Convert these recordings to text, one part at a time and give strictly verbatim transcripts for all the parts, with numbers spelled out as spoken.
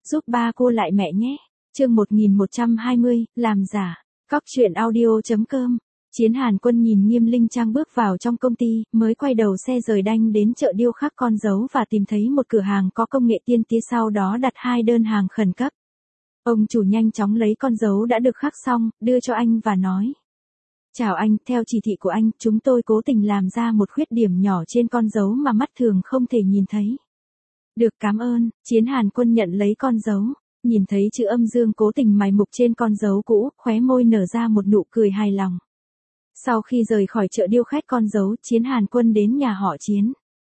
giúp ba cô lại mẹ nhé. Chương một nghìn một trăm hai mươi, làm giả. Cóc truyện audio chấm com. Chiến Hàn Quân nhìn Nghiêm Linh Trang bước vào trong công ty, mới quay đầu xe rời đanh đến chợ điêu khắc con dấu và tìm thấy một cửa hàng có công nghệ tiên tiến, sau đó đặt hai đơn hàng khẩn cấp. Ông chủ nhanh chóng lấy con dấu đã được khắc xong, đưa cho anh và nói. Chào anh, theo chỉ thị của anh, chúng tôi cố tình làm ra một khuyết điểm nhỏ trên con dấu mà mắt thường không thể nhìn thấy. Được, cảm ơn. Chiến Hàn Quân nhận lấy con dấu, nhìn thấy chữ âm dương cố tình mài mục trên con dấu cũ, khóe môi nở ra một nụ cười hài lòng. Sau khi rời khỏi chợ điêu khắc con dấu, Chiến Hàn Quân đến nhà họ Chiến.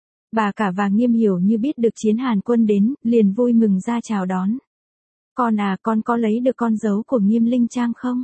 Bà cả và Nghiêm Hiểu Như biết được Chiến Hàn Quân đến, liền vui mừng ra chào đón. Con à, con có lấy được con dấu của Nghiêm Linh Trang không?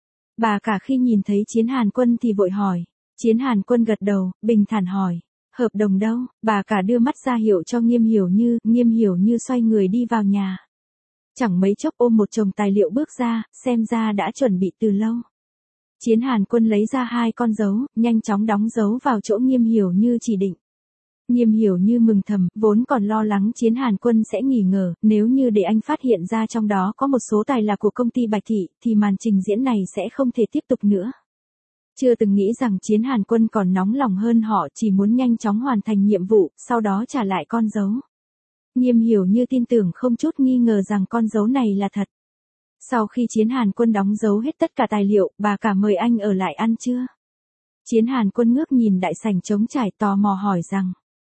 Bà cả khi nhìn thấy Chiến Hàn Quân thì vội hỏi. Chiến Hàn Quân gật đầu, bình thản hỏi. Hợp đồng đâu? Bà cả đưa mắt ra hiệu cho Nghiêm Hiểu Như, Nghiêm Hiểu Như xoay người đi vào nhà. Chẳng mấy chốc ôm một chồng tài liệu bước ra, xem ra đã chuẩn bị từ lâu. Chiến Hàn Quân lấy ra hai con dấu, nhanh chóng đóng dấu vào chỗ Nghiêm Hiểu Như chỉ định. Nghiêm Hiểu Như mừng thầm, vốn còn lo lắng Chiến Hàn Quân sẽ nghi ngờ, nếu như để anh phát hiện ra trong đó có một số tài là của công ty Bạch Thị, thì màn trình diễn này sẽ không thể tiếp tục nữa. Chưa từng nghĩ rằng Chiến Hàn Quân còn nóng lòng hơn họ, chỉ muốn nhanh chóng hoàn thành nhiệm vụ, sau đó trả lại con dấu. Nghiêm Hiểu Như tin tưởng không chút nghi ngờ rằng con dấu này là thật. Sau khi Chiến Hàn Quân đóng dấu hết tất cả tài liệu, bà cả mời anh ở lại ăn trưa. Chiến Hàn Quân ngước nhìn đại sảnh trống trải, tò mò hỏi rằng.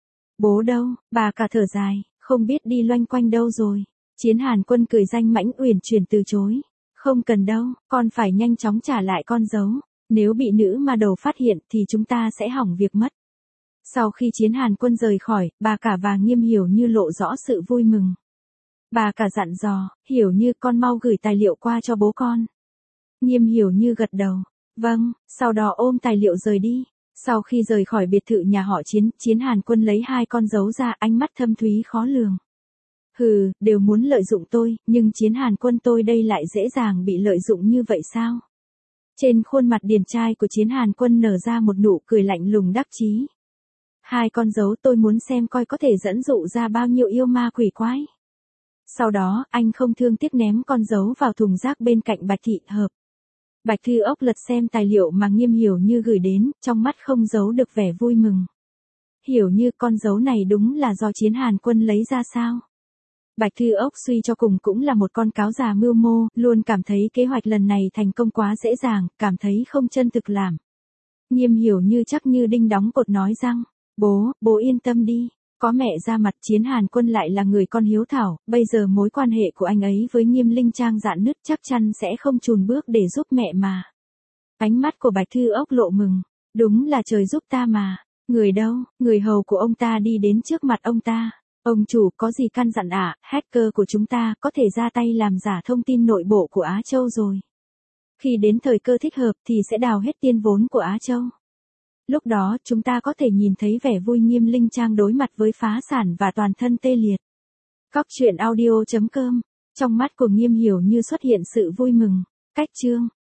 Bố đâu? Bà cả thở dài, không biết đi loanh quanh đâu rồi. Chiến Hàn Quân cười danh mãnh uyển chuyển từ chối. Không cần đâu, con phải nhanh chóng trả lại con dấu. Nếu bị nữ ma đầu phát hiện thì chúng ta sẽ hỏng việc mất. Sau khi Chiến Hàn Quân rời khỏi, bà cả và Nghiêm Hiểu Như lộ rõ sự vui mừng. Bà cả dặn dò, Hiểu Như con mau gửi tài liệu qua cho bố con. Nghiêm Hiểu Như gật đầu. Vâng, sau đó ôm tài liệu rời đi. Sau khi rời khỏi biệt thự nhà họ Chiến, Chiến Hàn Quân lấy hai con dấu ra, ánh mắt thâm thúy khó lường. Hừ, đều muốn lợi dụng tôi, nhưng Chiến Hàn Quân tôi đây lại dễ dàng bị lợi dụng như vậy sao? Trên khuôn mặt điển trai của Chiến Hàn Quân nở ra một nụ cười lạnh lùng đắc chí. Hai con dấu tôi muốn xem coi có thể dẫn dụ ra bao nhiêu yêu ma quỷ quái. Sau đó, anh không thương tiếc ném con dấu vào thùng rác bên cạnh Bạch Thị Hợp. Bạch Thư Ốc lật xem tài liệu mà Nghiêm Hiểu Như gửi đến, trong mắt không giấu được vẻ vui mừng. Hiểu Như, con dấu này đúng là do Chiến Hàn Quân lấy ra sao? Bạch Thư Ốc suy cho cùng cũng là một con cáo già mưu mô, luôn cảm thấy kế hoạch lần này thành công quá dễ dàng, cảm thấy không chân thực làm. Nghiêm Hiểu Như chắc như đinh đóng cột nói rằng, bố, bố yên tâm đi. Có mẹ ra mặt, Chiến Hàn Quân lại là người con hiếu thảo, bây giờ mối quan hệ của anh ấy với Nghiêm Linh Trang rạn nứt chắc chắn sẽ không chùn bước để giúp mẹ mà. Ánh mắt của Bạch Thư Ốc lộ mừng, đúng là trời giúp ta mà. Người đâu? Người hầu của ông ta đi đến trước mặt ông ta. Ông chủ, có gì căn dặn ạ? À? Hacker của chúng ta có thể ra tay làm giả thông tin nội bộ của Á Châu rồi. Khi đến thời cơ thích hợp thì sẽ đào hết tiền vốn của Á Châu. Lúc đó, chúng ta có thể nhìn thấy vẻ vui Nghiêm Linh Trang đối mặt với phá sản và toàn thân tê liệt. Cóc truyện audio chấm com. Trong mắt của Nghiêm Hiểu Như xuất hiện sự vui mừng. Cách chương.